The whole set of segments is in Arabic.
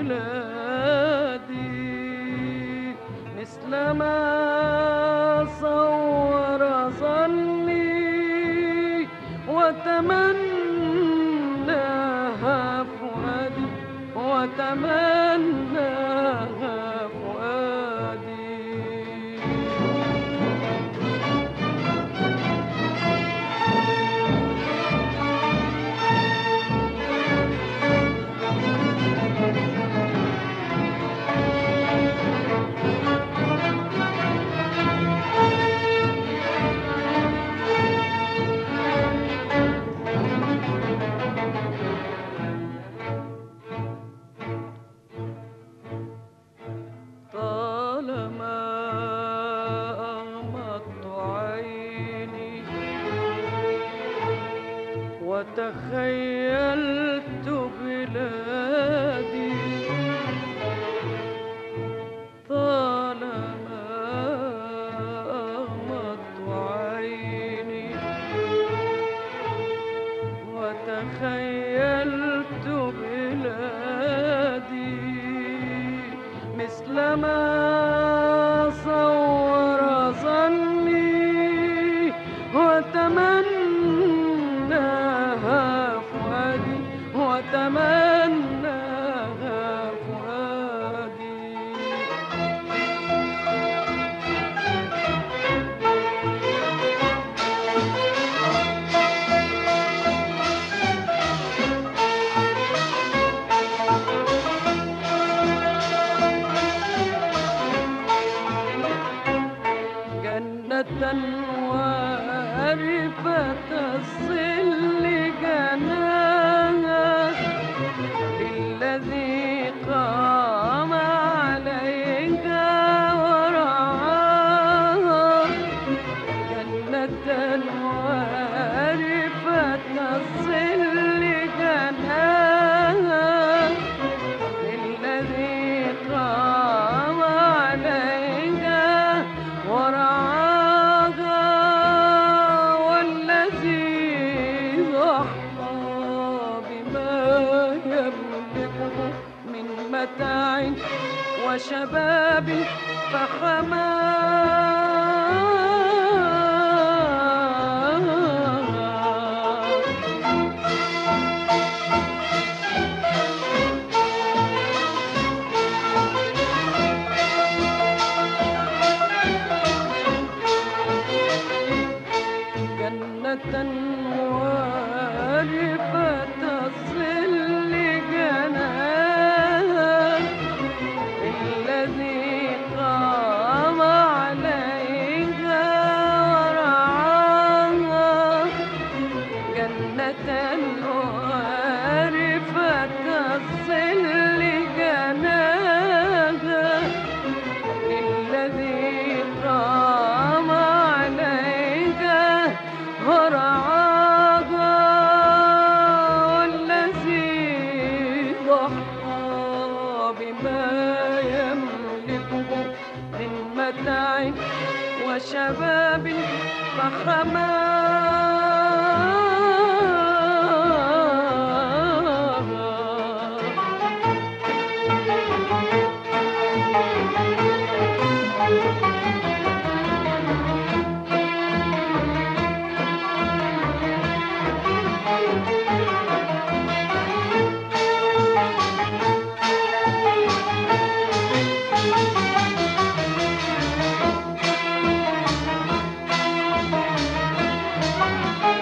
بلادي مثل ما صور ظني وتمناها فؤادي وتمناها فؤادي. طالما أغمضت عيني وتخيلت بلادي، طالما أغمضت عيني وتخيلت بلادي مثل ما صور ظني وتمناها فؤادي وتمناها فؤادي. وعرفت الظل جناها الذي قام عليها ورعاها، جنة وعرفت الظل جناها الذي قام عليها ورعاها، متاع وشباب جنة وعرفت الظل جناها الذي قام عليها ورعاها، جنة وعرفت الظل جناها الذي قام عليها ورعاها، والذي ضحى بما يملكه من متاع وشباب فحماها.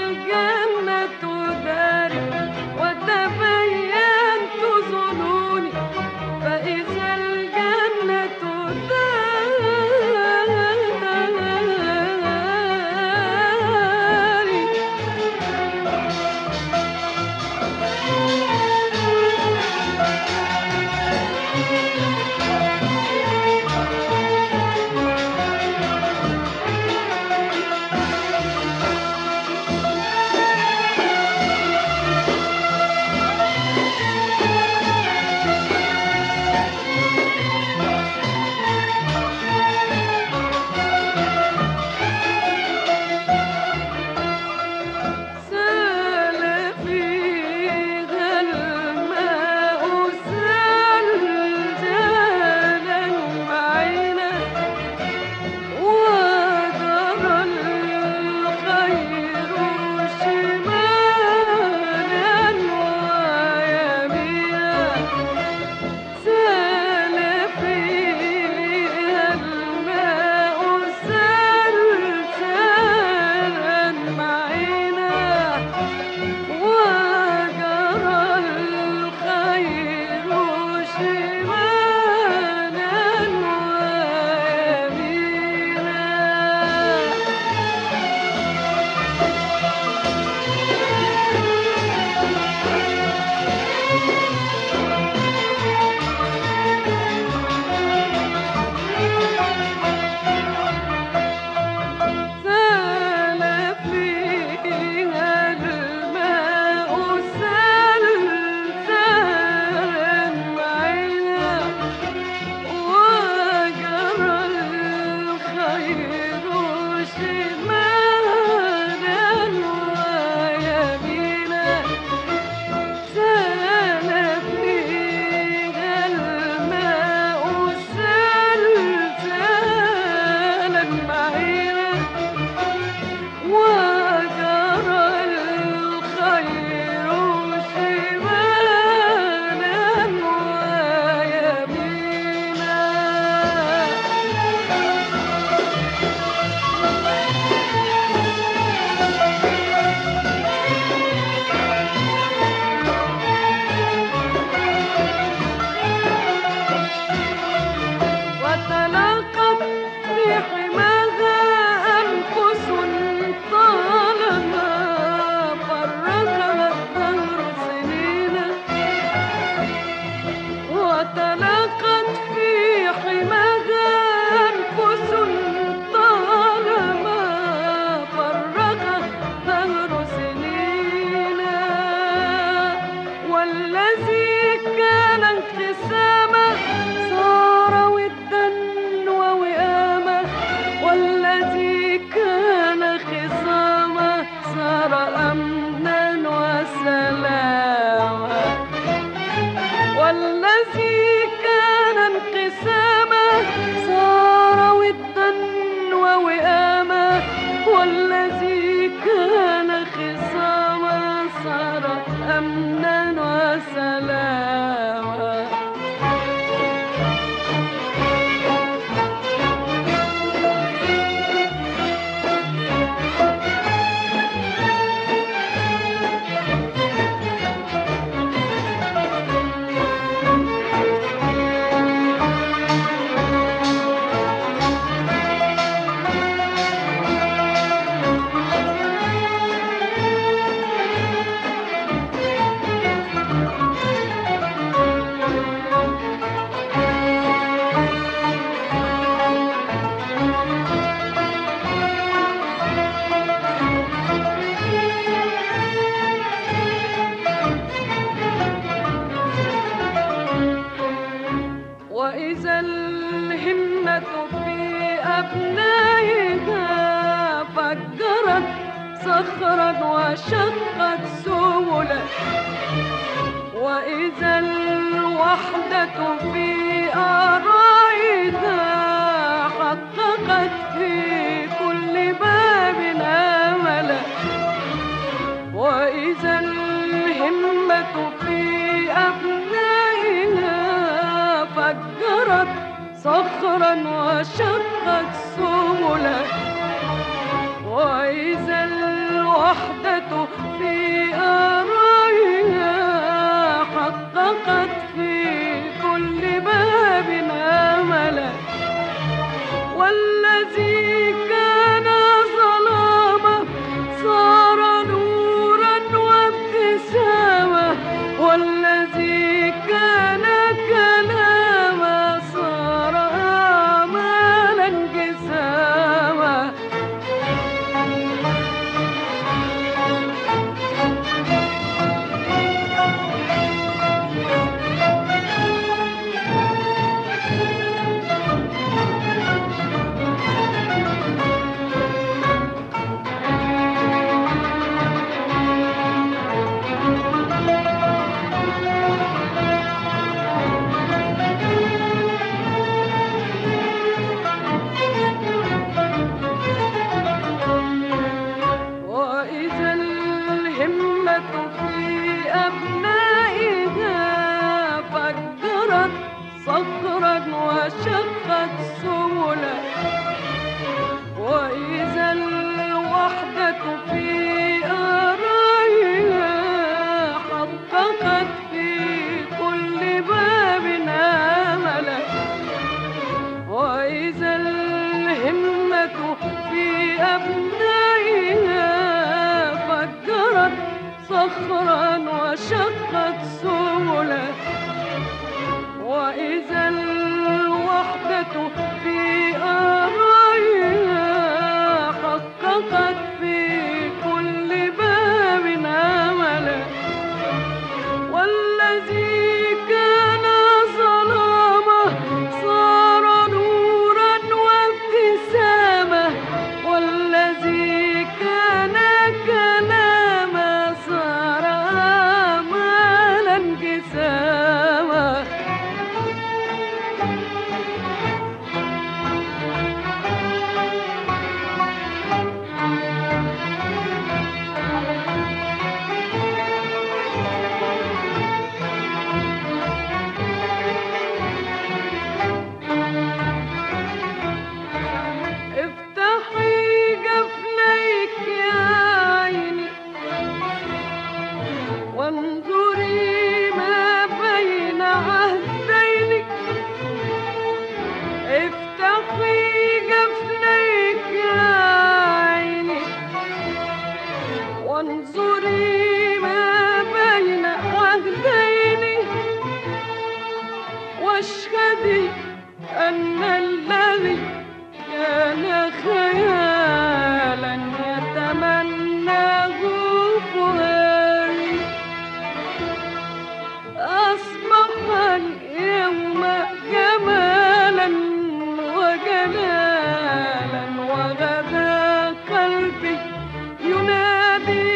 الجنة داري وتبينت ظنوني فإذا الجنة داري سال فيها الماء زلزالا معينا وجرى الخير شمالا ويمينا سال فيها الماء زلزالا معينا وجرى الخير شمالا ويمينا سال فيها الماء زلزالا معينا وجرى الخير شمالا ويمينا سال فيها الماء زلزالا معينا وجرى الخير شمالا ويمينا وتلاقت في حماها أنفس طالما فرقها الدهر سنينا وتلاقت في حماها أنفس طالما فرقها الدهر سنينا والذي كان انقساما صار ودا ووئاما والذي كان خصاما صار أمنا وسلاما والذي كان انقساما صار ودا ووئاما والذي كان خصاما صار أمنا وسلاما وإذا الهمة في أبنائها فجرت صخرا وشقت سبلا وإذا الوحدة في آرائها حققت في كل باب آملا وإذا الهمة في أبنائها فجرت صخرا وشقت سبلا وإذا الوحدة الهمة في أبنائها فجرت صخرا وشقت سبلا، وإذا الوحدة في آرائها حققت في كل باب آملا، وإذا الهمة في أبنائها فجرت صخرا وشقت سبلا، وإذا الوحدة في آرائها حققت في كل باب آملا، والذي كان ظلامة صار نورا وابتسامة، والذي كان كلاما صار آمالا انقساما. افتحي جفنيك يا عيني وانظري ما بين عهدينك، افتحي جفنيك يا عيني وانظري ما بين عهدينك، واشهدي أن الذي كان خيالا يتمناه فؤادي أصبح اليوم جمالا وجلالا، وغدا قلبي ينادي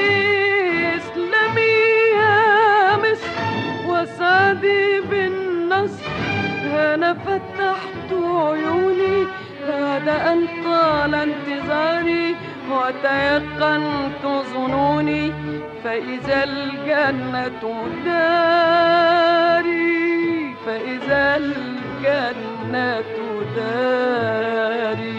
اسلمي يا مصر وسعدي بالنصر. أنا فتحت عيوني بعد أن طال انتظاري وتيقنت ظنوني، فإذا الجنة داري، فإذا الجنة داري.